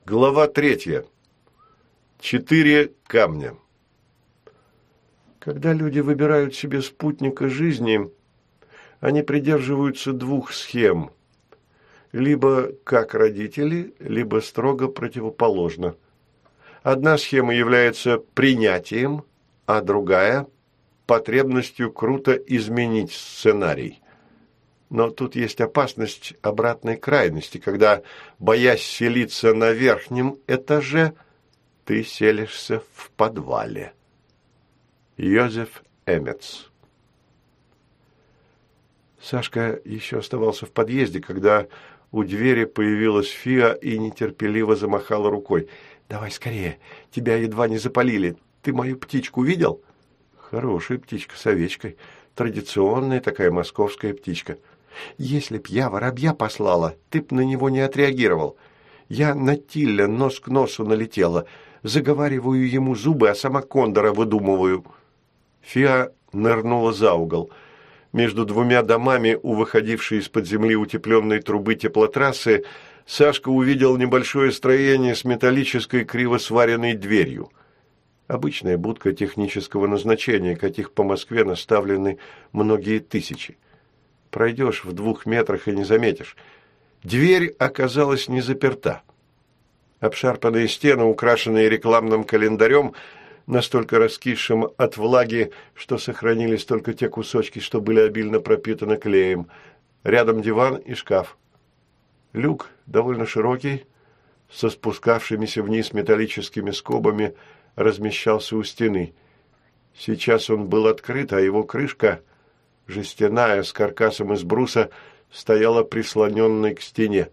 Глава 3. 4 камня. Когда люди выбирают себе спутника жизни, они придерживаются двух схем. Либо как родители, либо строго противоположно. Одна схема является принятием, а другая – потребностью круто изменить сценарий. Но тут есть опасность обратной крайности, когда, боясь селиться на верхнем этаже, ты селишься в подвале. Йозеф Эмметс. Сашка еще оставался в подъезде, когда у двери появилась Фиа и нетерпеливо замахала рукой. «Давай скорее, тебя едва не запалили. Ты мою птичку видел?» «Хорошая птичка с овечкой. Традиционная такая московская птичка. Если б я воробья послала, ты б на него не отреагировал. Я на Тилля нос к носу налетела, заговариваю ему зубы, а сама кондора выдумываю». Фиа нырнула за угол. Между двумя домами, у выходившей из-под земли утепленной трубы теплотрассы, Сашка увидел небольшое строение с металлической криво сваренной дверью. Обычная будка технического назначения, каких по Москве наставлены многие тысячи. Пройдешь в 2 метрах и не заметишь. Дверь оказалась не заперта. Обшарпанные стены, украшенные рекламным календарем, настолько раскисшим от влаги, что сохранились только те кусочки, что были обильно пропитаны клеем. Рядом диван и шкаф. Люк довольно широкий, со спускавшимися вниз металлическими скобами, размещался у стены. Сейчас он был открыт, а его крышка, жестяная, с каркасом из бруса, стояла прислоненной к стене.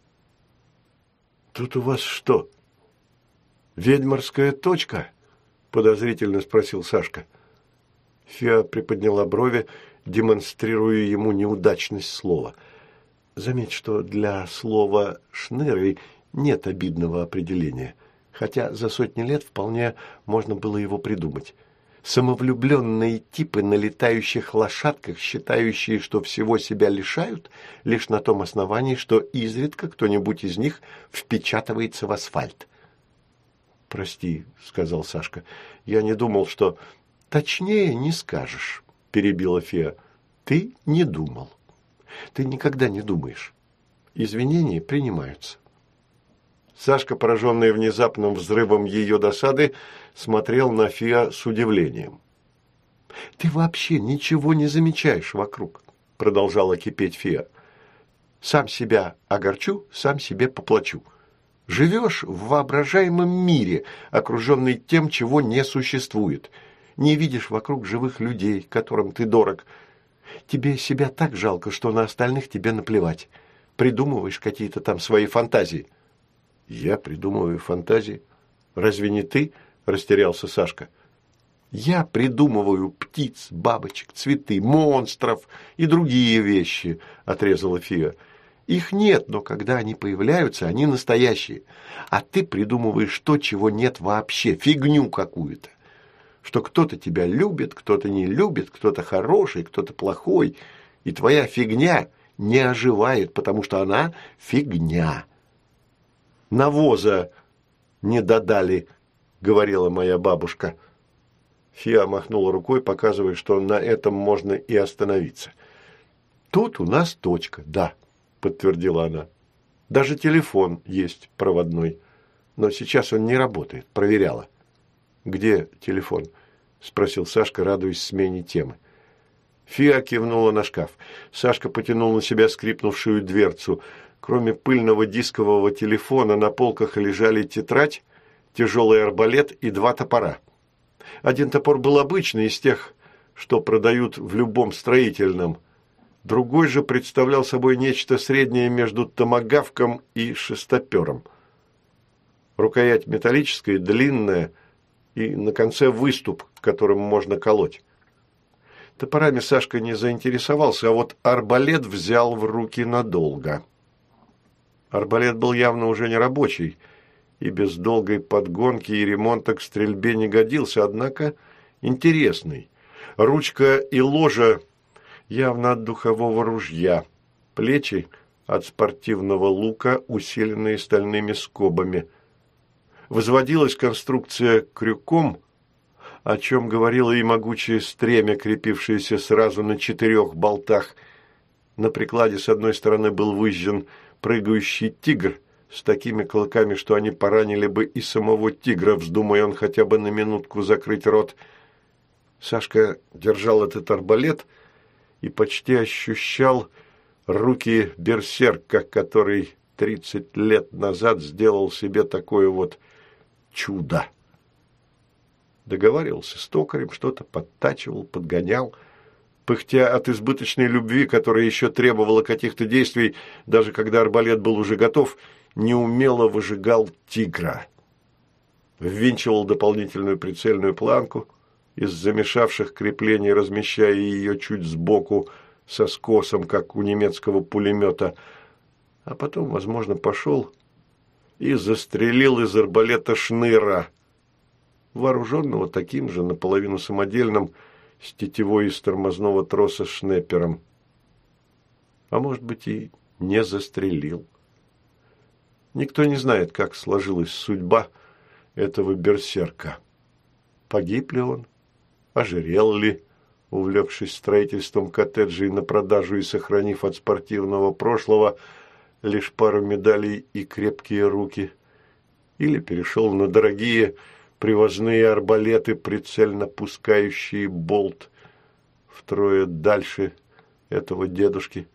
«Тут у вас что, ведьмарская точка?» – подозрительно спросил Сашка. Фиа приподняла брови, демонстрируя ему неудачность слова. Заметь, что для слова «шныры» нет обидного определения, хотя за сотни лет вполне можно было его придумать. Самовлюбленные типы на летающих лошадках, считающие, что всего себя лишают, лишь на том основании, что изредка кто-нибудь из них впечатывается в асфальт. «Прости», — сказал Сашка, — «я не думал, что...» «Точнее не скажешь», — перебила Фиа. «Ты не думал. Ты никогда не думаешь. Извинения принимаются». Сашка, пораженный внезапным взрывом ее досады, смотрел на Фиа с удивлением. «Ты вообще ничего не замечаешь вокруг», – продолжала кипеть Фиа. «Сам себя огорчу, сам себе поплачу. Живешь в воображаемом мире, окруженный тем, чего не существует. Не видишь вокруг живых людей, которым ты дорог. Тебе себя так жалко, что на остальных тебе наплевать. Придумываешь какие-то там свои фантазии». «Я придумываю фантазии? Разве не ты?» – растерялся Сашка. «Я придумываю птиц, бабочек, цветы, монстров и другие вещи», – отрезала Фиа. «Их нет, но когда они появляются, они настоящие. А ты придумываешь то, чего нет вообще, фигню какую-то. Что кто-то тебя любит, кто-то не любит, кто-то хороший, кто-то плохой. И твоя фигня не оживает, потому что она фигня». «Навоза не додали», — говорила моя бабушка. Фиа махнула рукой, показывая, что на этом можно и остановиться. «Тут у нас точка, да», — подтвердила она. «Даже телефон есть проводной, но сейчас он не работает, проверяла». «Где телефон?» — спросил Сашка, радуясь смене темы. Фиа кивнула на шкаф. Сашка потянул на себя скрипнувшую дверцу. Кроме пыльного дискового телефона на полках лежали тетрадь, тяжелый арбалет и 2 топора. Один топор был обычный, из тех, что продают в любом строительном. Другой же представлял собой нечто среднее между томагавком и шестопером. Рукоять металлическая, длинная, и на конце выступ, которым можно колоть. Топорами Сашка не заинтересовался, а вот арбалет взял в руки надолго. Арбалет был явно уже не рабочий, и без долгой подгонки и ремонта к стрельбе не годился, однако интересный. Ручка и ложа явно от духового ружья, плечи от спортивного лука, усиленные стальными скобами. возводилась конструкция крюком, о чем говорило и могучее стремя, крепившееся сразу на 4 болтах. На прикладе с одной стороны был выжжен прыгающий тигр с такими клыками, что они поранили бы и самого тигра, вздумая он хотя бы на минутку закрыть рот. Сашка держал этот арбалет и почти ощущал руки берсерка, который 30 лет назад сделал себе такое вот чудо. Договаривался с токарем, что-то подтачивал, подгонял, пыхтя от избыточной любви, которая еще требовала каких-то действий, даже когда арбалет был уже готов, неумело выжигал тигра. Ввинчивал дополнительную прицельную планку, из замешавших креплений размещая ее чуть сбоку, со скосом, как у немецкого пулемета, а потом, возможно, пошел и застрелил из арбалета шныра, вооруженного таким же, наполовину самодельным, с тетивой из тормозного троса шнеппером. А может быть, и не застрелил. Никто не знает, как сложилась судьба этого берсерка. Погиб ли он? Ожирел ли, увлекшись строительством коттеджей на продажу и сохранив от спортивного прошлого лишь пару медалей и крепкие руки? Или перешел на дорогие привозные арбалеты, прицельно пускающие болт втрое дальше этого дедушки?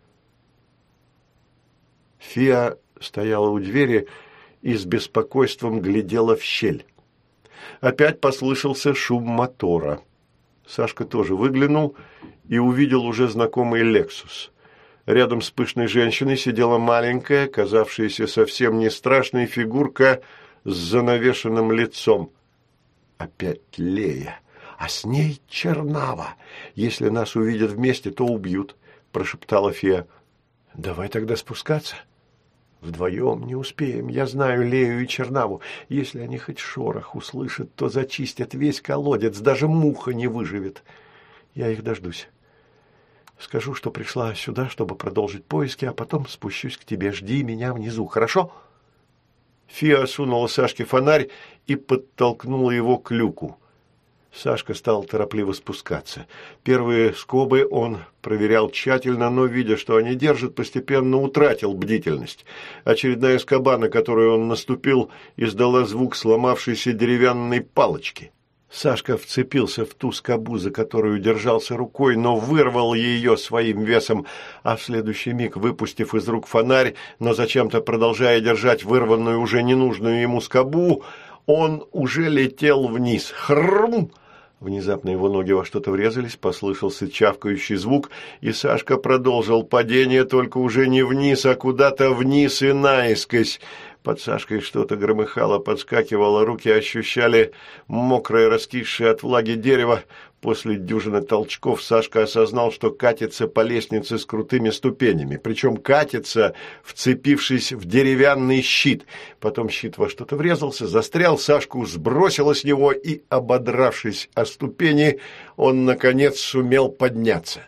Фиа стояла у двери и с беспокойством глядела в щель. Опять послышался шум мотора. Сашка тоже выглянул и увидел уже знакомый «Лексус». Рядом с пышной женщиной сидела маленькая, казавшаяся совсем не страшной фигурка с занавешенным лицом. Опять Лея, а с ней Чернава. Если нас увидят вместе, то убьют, прошептала Фия. Давай тогда спускаться. Вдвоем не успеем. Я знаю Лею и Чернаву. Если они хоть шорох услышат, то зачистят весь колодец. Даже муха не выживет. Я их дождусь. Скажу, что пришла сюда, чтобы продолжить поиски, а потом спущусь к тебе. Жди меня внизу, хорошо? Фия сунула Сашке фонарь и подтолкнула его к люку. Сашка стал торопливо спускаться. Первые скобы он проверял тщательно, но, видя, что они держат, постепенно утратил бдительность. Очередная скоба, на которую он наступил, издала звук сломавшейся деревянной палочки. Сашка вцепился в ту скобу, за которую держался рукой, но вырвал ее своим весом, а в следующий миг, выпустив из рук фонарь, но зачем-то продолжая держать вырванную уже ненужную ему скобу, он уже летел вниз. Хрум! Внезапно его ноги во что-то врезались, послышался чавкающий звук, и Сашка продолжил падение, только уже не вниз, а куда-то вниз и наискось. Под Сашкой что-то громыхало, подскакивало, руки ощущали мокрое, раскисшее от влаги дерево. После дюжины толчков Сашка осознал, что катится по лестнице с крутыми ступенями, причем катится, вцепившись в деревянный щит. Потом щит во что-то врезался, застрял, Сашку сбросило с него, и, ободравшись о ступени, он, наконец, сумел подняться.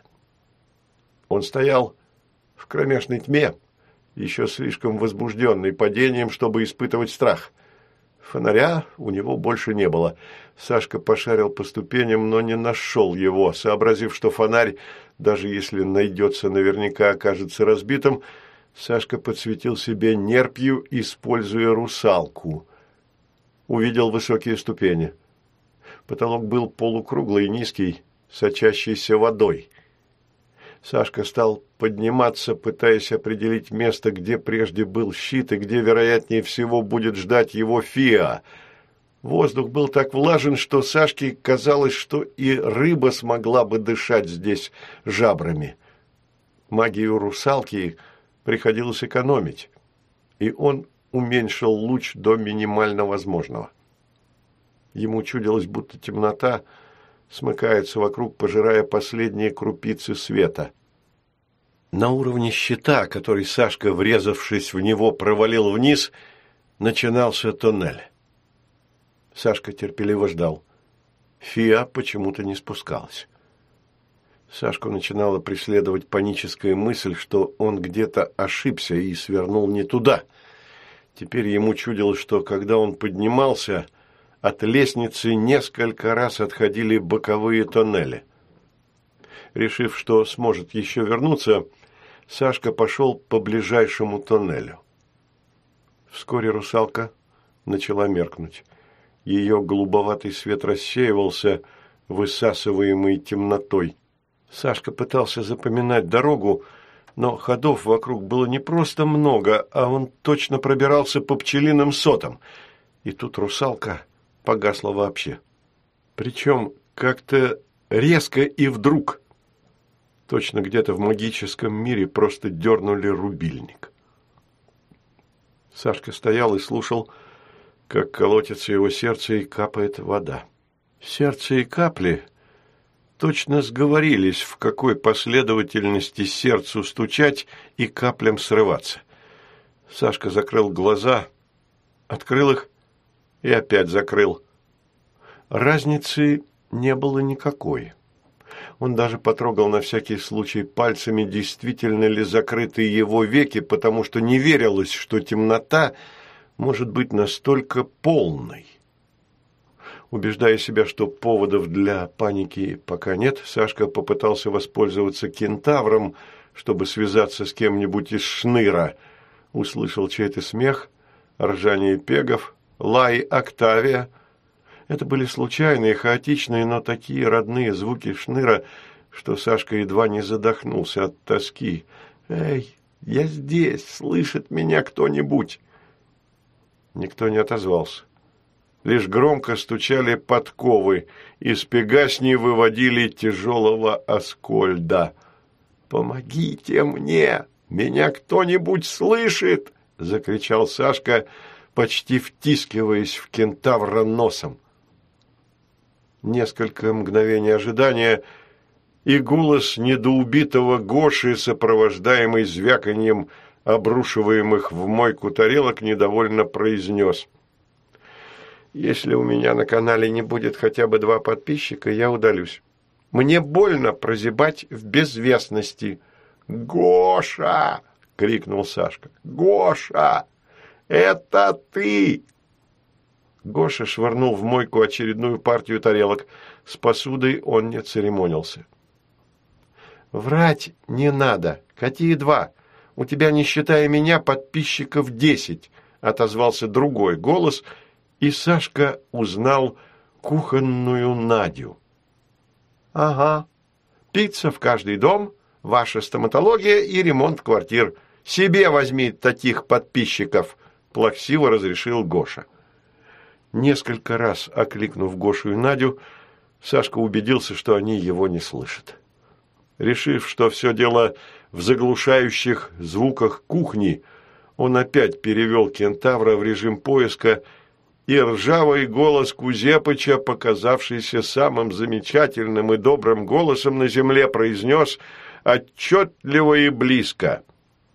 Он стоял в кромешной тьме, еще слишком возбужденный падением, чтобы испытывать страх. Фонаря у него больше не было. Сашка пошарил по ступеням, но не нашел его. Сообразив, что фонарь, даже если найдется, наверняка окажется разбитым, Сашка подсветил себе нерпью, используя русалку. Увидел высокие ступени. Потолок был полукруглый, низкий, сочащийся водой. Сашка стал подниматься, пытаясь определить место, где прежде был щит и где, вероятнее всего, будет ждать его Фиа. Воздух был так влажен, что Сашке казалось, что и рыба смогла бы дышать здесь жабрами. Магию русалки приходилось экономить, и он уменьшил луч до минимально возможного. Ему чудилось, будто темнота смыкается вокруг, пожирая последние крупицы света. На уровне щита, который Сашка, врезавшись в него, провалил вниз, начинался тоннель. Сашка терпеливо ждал. Фиа почему-то не спускалась. Сашку начинала преследовать паническая мысль, что он где-то ошибся и свернул не туда. Теперь ему чудилось, что когда он поднимался, от лестницы несколько раз отходили боковые тоннели. Решив, что сможет еще вернуться, Сашка пошел по ближайшему тоннелю. Вскоре русалка начала меркнуть. Ее голубоватый свет рассеивался, высасываемый темнотой. Сашка пытался запоминать дорогу, но ходов вокруг было не просто много, а он точно пробирался по пчелиным сотам. И тут русалка погасла вообще. Причем как-то резко и вдруг. Точно где-то в магическом мире просто дернули рубильник. Сашка стоял и слушал, как колотится его сердце и капает вода. Сердце и капли точно сговорились, в какой последовательности сердцу стучать и каплям срываться. Сашка закрыл глаза, открыл их и опять закрыл. Разницы не было никакой. Он даже потрогал на всякий случай пальцами, действительно ли закрыты его веки, потому что не верилось, что темнота может быть настолько полной. Убеждая себя, что поводов для паники пока нет, Сашка попытался воспользоваться кентавром, чтобы связаться с кем-нибудь из шныра. Услышал чей-то смех, ржание пегов, лай Октавия. Это были случайные, хаотичные, но такие родные звуки шныра, что Сашка едва не задохнулся от тоски. «Эй, я здесь! Слышит меня кто-нибудь?» Никто не отозвался. Лишь громко стучали подковы, из пегасни выводили тяжелого Аскольда. «Помогите мне! Меня кто-нибудь слышит!» – закричал Сашка, почти втискиваясь в кентавра носом. Несколько мгновений ожидания, и голос недоубитого Гоши, сопровождаемый звяканьем обрушиваемых в мойку тарелок, недовольно произнес: «Если у меня на канале не будет хотя бы 2 подписчика, я удалюсь. Мне больно прозябать в безвестности». «Гоша!» – крикнул Сашка. «Гоша! Это ты!» Гоша швырнул в мойку очередную партию тарелок. С посудой он не церемонился. «Врать не надо. Какие 2? У тебя, не считая меня, подписчиков 10», – отозвался другой голос, и Сашка узнал кухонную Надю. «Ага. Пицца в каждый дом, ваша стоматология и ремонт квартир. Себе возьми таких подписчиков», – плаксиво разрешил Гоша. Несколько раз окликнув Гошу и Надю, Сашка убедился, что они его не слышат. Решив, что все дело в заглушающих звуках кухни, он опять перевел кентавра в режим поиска, и ржавый голос Кузепыча, показавшийся самым замечательным и добрым голосом на земле, произнес отчетливо и близко: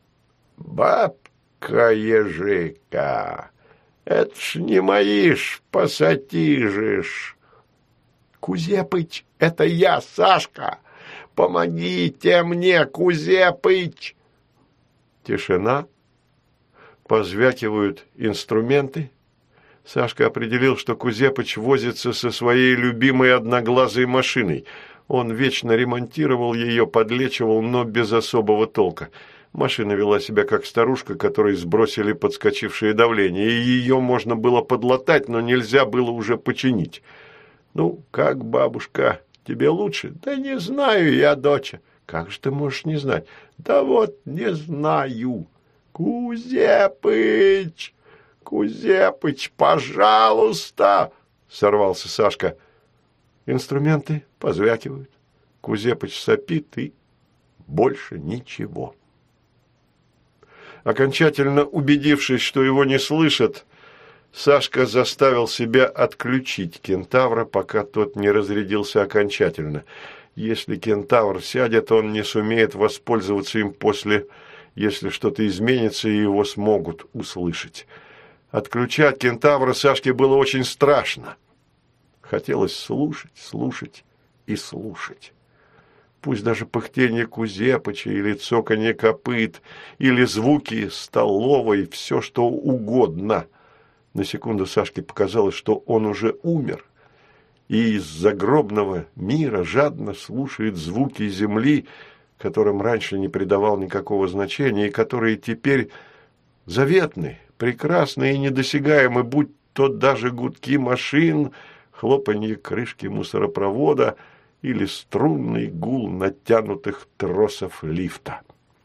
«Бабка Ежика, это ж не мои ж пассатижи-ж». «Кузепыч, это я, Сашка! Помогите мне, Кузепыч!» Тишина. Позвякивают инструменты. Сашка определил, что Кузепыч возится со своей любимой одноглазой машиной. Он вечно ремонтировал ее, подлечивал, но без особого толка. Машина вела себя как старушка, которой сбросили подскочившее давление, и ее можно было подлатать, но нельзя было уже починить. «Ну, как, бабушка, тебе лучше?» «Да не знаю я, доча». «Как же ты можешь не знать?» «Да вот не знаю». «Кузепыч! Кузепыч, пожалуйста!» – сорвался Сашка. Инструменты позвякивают. Кузепыч сопит, и больше ничего. Окончательно убедившись, что его не слышат, Сашка заставил себя отключить кентавра, пока тот не разрядился окончательно. Если кентавр сядет, он не сумеет воспользоваться им после, если что-то изменится, и его смогут услышать. Отключать кентавра Сашке было очень страшно. Хотелось слушать, слушать и слушать. Пусть даже пыхтение Кузепыча или цоканье копыт, или звуки столовой, все что угодно. На секунду Сашке показалось, что он уже умер, и из загробного мира жадно слушает звуки земли, которым раньше не придавал никакого значения, и которые теперь заветны, прекрасны и недосягаемы, будь то даже гудки машин, хлопанье крышки мусоропровода или струнный гул натянутых тросов лифта.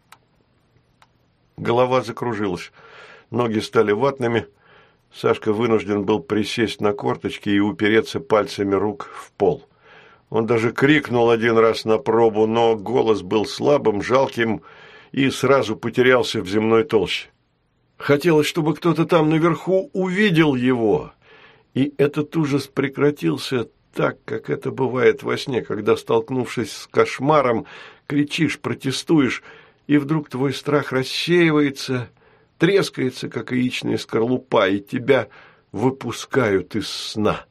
Голова закружилась, ноги стали ватными. Сашка вынужден был присесть на корточки и упереться пальцами рук в пол. Он даже крикнул один раз на пробу, но голос был слабым, жалким и сразу потерялся в земной толще. Хотелось, чтобы кто-то там наверху увидел его, и этот ужас прекратился так, как это бывает во сне, когда, столкнувшись с кошмаром, кричишь, протестуешь, и вдруг твой страх рассеивается, трескается, как яичная скорлупа, и тебя выпускают из сна.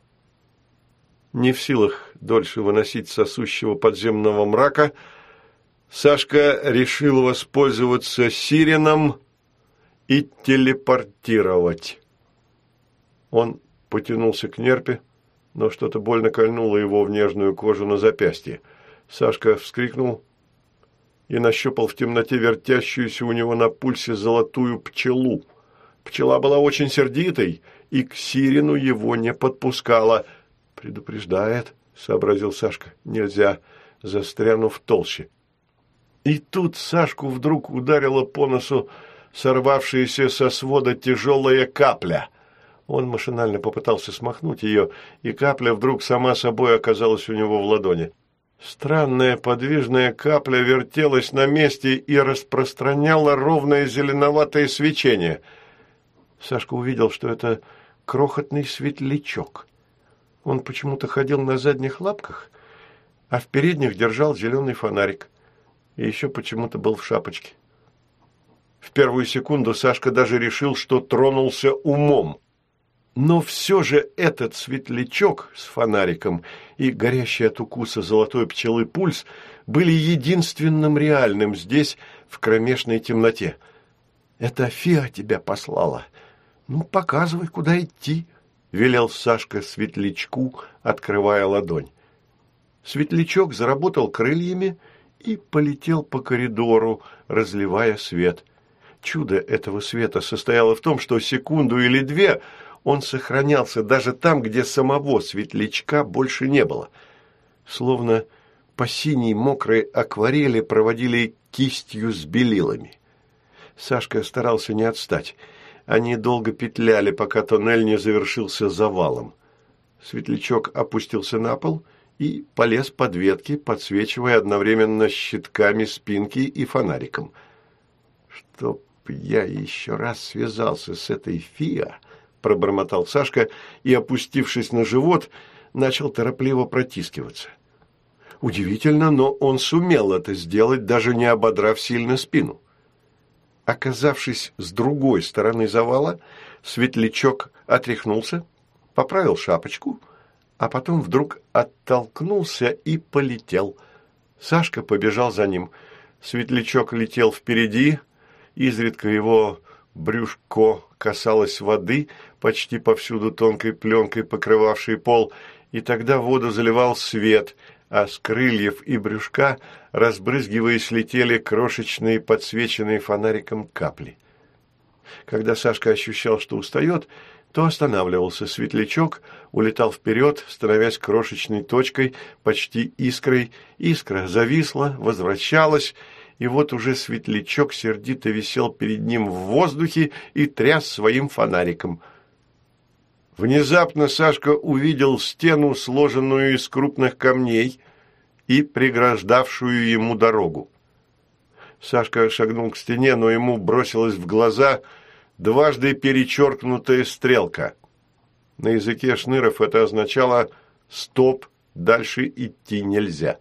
Не в силах дольше выносить сосущего подземного мрака, Сашка решил воспользоваться сиреном и телепортировать. Он потянулся к нерпе, но что-то больно кольнуло его в нежную кожу на запястье. Сашка вскрикнул и нащупал в темноте вертящуюся у него на пульсе золотую пчелу. Пчела была очень сердитой и к сирену его не подпускала. «Предупреждает», — сообразил Сашка, — «нельзя», застряну в толще. И тут Сашку вдруг ударила по носу сорвавшаяся со свода тяжелая капля. Он машинально попытался смахнуть ее, и капля вдруг сама собой оказалась у него в ладони. Странная подвижная капля вертелась на месте и распространяла ровное зеленоватое свечение. Сашка увидел, что это крохотный светлячок. Он почему-то ходил на задних лапках, а в передних держал зеленый фонарик. И еще почему-то был в шапочке. В первую секунду Сашка даже решил, что тронулся умом. Но все же этот светлячок с фонариком и горящий от укуса золотой пчелы пульс были единственным реальным здесь, в кромешной темноте. «Это Фиа тебя послала. Ну, показывай, куда идти», — велел Сашка светлячку, открывая ладонь. Светлячок заработал крыльями и полетел по коридору, разливая свет. Чудо этого света состояло в том, что секунду или две он сохранялся даже там, где самого светлячка больше не было. Словно по синей мокрой акварели проводили кистью с белилами. Сашка старался не отстать. Они долго петляли, пока тоннель не завершился завалом. Светлячок опустился на пол и полез под ветки, подсвечивая одновременно щитками спинки и фонариком. «Чтоб я еще раз связался с этой Фиа», — пробормотал Сашка и, опустившись на живот, начал торопливо протискиваться. Удивительно, но он сумел это сделать, даже не ободрав сильно спину. Оказавшись с другой стороны завала, светлячок отряхнулся, поправил шапочку, а потом вдруг оттолкнулся и полетел. Сашка побежал за ним. Светлячок летел впереди, изредка его брюшко касалось воды, почти повсюду тонкой пленкой покрывавшей пол, и тогда воду заливал свет, а с крыльев и брюшка, разбрызгиваясь, летели крошечные подсвеченные фонариком капли. Когда Сашка ощущал, что устает, то останавливался. Светлячок улетал вперед, становясь крошечной точкой, почти искрой. Искра зависла, возвращалась, и вот уже светлячок сердито висел перед ним в воздухе и тряс своим фонариком. Внезапно Сашка увидел стену, сложенную из крупных камней и преграждавшую ему дорогу. Сашка шагнул к стене, но ему бросилась в глаза дважды перечеркнутая стрелка. На языке шныров это означало «стоп, дальше идти нельзя».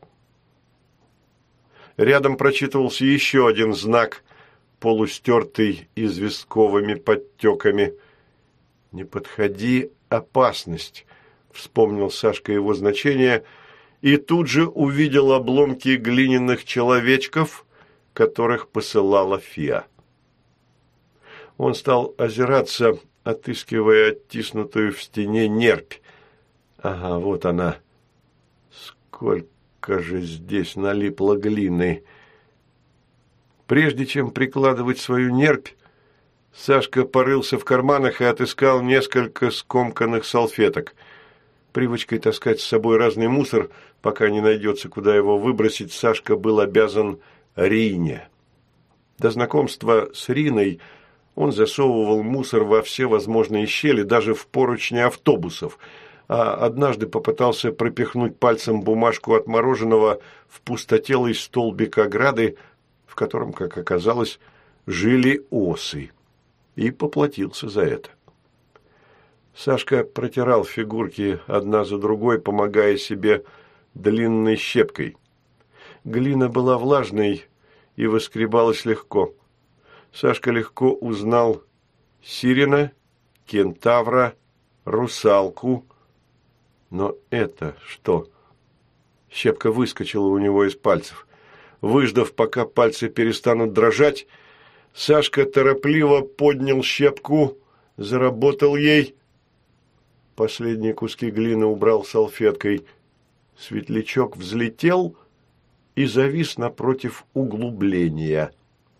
Рядом прочитывался еще один знак, полустертый известковыми подтеками. «Не подходи, опасность», — вспомнил Сашка его значение и тут же увидел обломки глиняных человечков, которых посылала Фиа. Он стал озираться, отыскивая оттиснутую в стене нерпь. Ага, вот она. Сколько же здесь налипло глины. Прежде чем прикладывать свою нерпь, Сашка порылся в карманах и отыскал несколько скомканных салфеток. Привычкой таскать с собой разный мусор, пока не найдется, куда его выбросить, Сашка был обязан Рине. До знакомства с Риной он засовывал мусор во все возможные щели, даже в поручни автобусов, а однажды попытался пропихнуть пальцем бумажку от мороженого в пустотелый столбик ограды, в котором, как оказалось, жили осы, и поплатился за это. Сашка протирал фигурки одна за другой, помогая себе длинной щепкой. Глина была влажной и выскребалась легко. Сашка легко узнал сирена, кентавра, русалку. Но это что? Щепка выскочила у него из пальцев. Выждав, пока пальцы перестанут дрожать, Сашка торопливо поднял щепку, заработал ей. Последние куски глины убрал салфеткой. Светлячок взлетел и завис напротив углубления.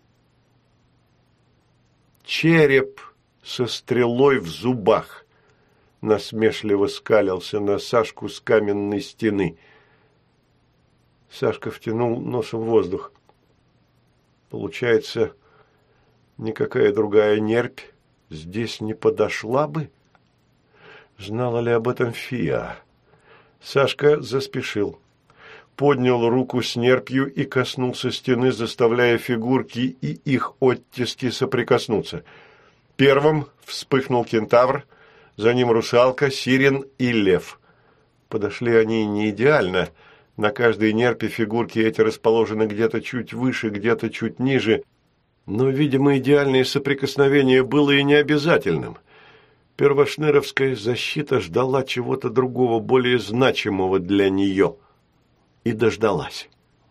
Череп со стрелой в зубах насмешливо скалился на Сашку с каменной стены. Сашка втянул носом воздух. Получается, никакая другая нерпь здесь не подошла бы? Знала ли об этом Фиа? Сашка заспешил. Поднял руку с нерпью и коснулся стены, заставляя фигурки и их оттиски соприкоснуться. Первым вспыхнул кентавр, за ним русалка, сирен и лев. Подошли они не идеально. На каждой нерпе фигурки эти расположены где-то чуть выше, где-то чуть ниже. Но, видимо, идеальное соприкосновение было и не обязательным. Первошныровская защита ждала чего-то другого, более значимого для нее. И дождалась.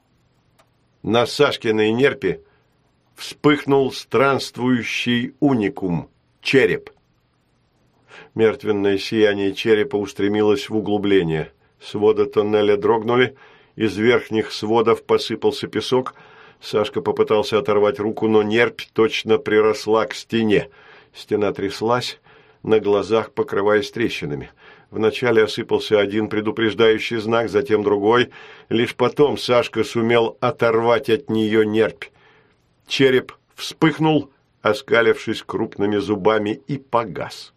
На Сашкиной нерпе вспыхнул странствующий уникум – череп. Мертвенное сияние черепа устремилось в углубление. Своды тоннеля дрогнули, из верхних сводов посыпался песок. Сашка попытался оторвать руку, но нерпь точно приросла к стене. Стена тряслась, на глазах покрываясь трещинами. Вначале осыпался один предупреждающий знак, затем другой. Лишь потом Сашка сумел оторвать от нее нерпь. Череп вспыхнул, оскалившись крупными зубами, и погас.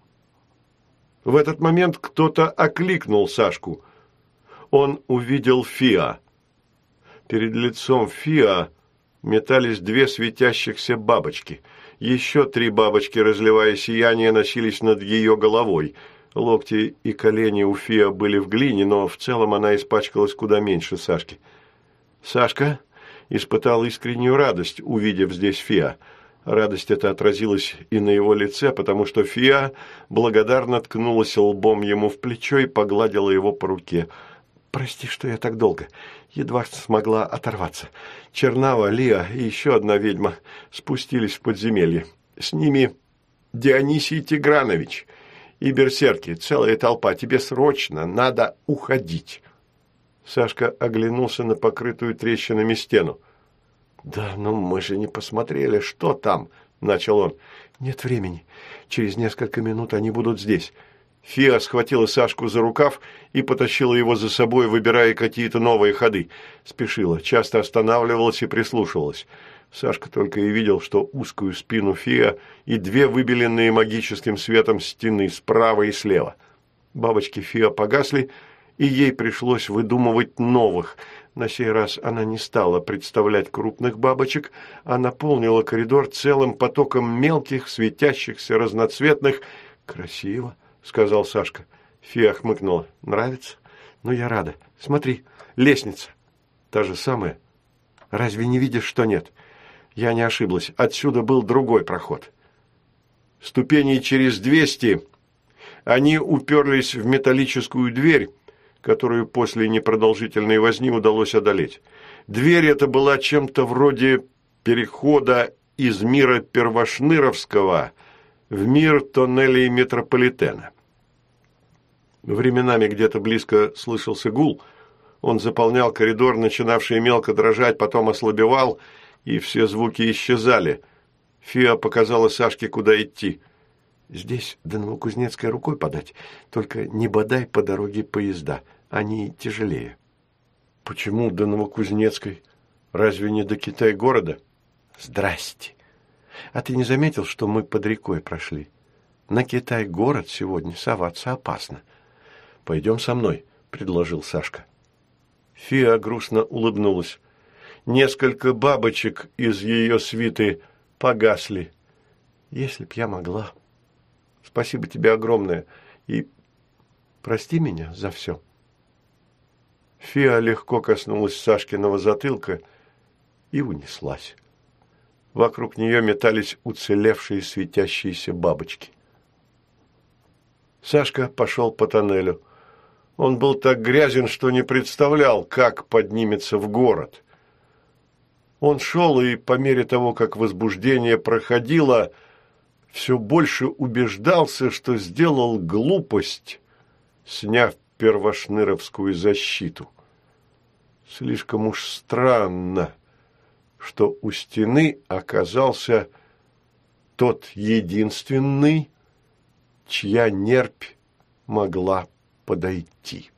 В этот момент кто-то окликнул Сашку. Он увидел Фиа. Перед лицом Фиа метались две светящихся бабочки. Еще 3 бабочки, разливая сияние, носились над ее головой. Локти и колени у Фиа были в глине, но в целом она испачкалась куда меньше Сашки. Сашка испытал искреннюю радость, увидев здесь Фиа. Радость эта отразилась и на его лице, потому что Фиа благодарно ткнулась лбом ему в плечо и погладила его по руке. «Прости, что я так долго. Едва смогла оторваться. Чернава, Лиа и еще одна ведьма спустились в подземелье. С ними Дионисий Тигранович и берсерки, целая толпа. Тебе срочно надо уходить». Сашка оглянулся на покрытую трещинами стену. «Да, но мы же не посмотрели, что там», – начал он. «Нет времени. Через несколько минут они будут здесь». Фиа схватила Сашку за рукав и потащила его за собой, выбирая какие-то новые ходы. Спешила, часто останавливалась и прислушивалась. Сашка только и видел, что узкую спину Фиа и 2 выбеленные магическим светом стены справа и слева. Бабочки Фиа погасли, и ей пришлось выдумывать новых. На сей раз она не стала представлять крупных бабочек, а наполнила коридор целым потоком мелких, светящихся, разноцветных. «Красиво», — сказал Сашка. Фиа хмыкнула. «Нравится? Ну, я рада. Смотри, лестница. Та же самая. Разве не видишь, что нет? Я не ошиблась. Отсюда был другой проход». Ступеней через 200 они уперлись в металлическую дверь, которую после непродолжительной возни удалось одолеть. Дверь эта была чем-то вроде перехода из мира Первошныровского в мир тоннелей метрополитена. Временами где-то близко слышался гул. Он заполнял коридор, начинавший мелко дрожать, потом ослабевал, и все звуки исчезали. Фиа показала Сашке, куда идти. «Здесь до Новокузнецкой рукой подать, только не бодай по дороге поезда, они тяжелее». «Почему до Новокузнецкой? Разве не до Китай-города?» «Здрасте. А ты не заметил, что мы под рекой прошли? На Китай-город сегодня соваться опасно». «Пойдем со мной», – предложил Сашка. Фиа грустно улыбнулась. Несколько бабочек из ее свиты погасли. «Если б я могла. Спасибо тебе огромное. И прости меня за все». Фиа легко коснулась Сашкиного затылка и унеслась. Вокруг нее метались уцелевшие светящиеся бабочки. Сашка пошел по тоннелю. Он был так грязен, что не представлял, как поднимется в город. Он шел, и по мере того, как возбуждение проходило, все больше убеждался, что сделал глупость, сняв первошныровскую защиту. Слишком уж странно, что у стены оказался тот единственный, чья нерпь могла подойти.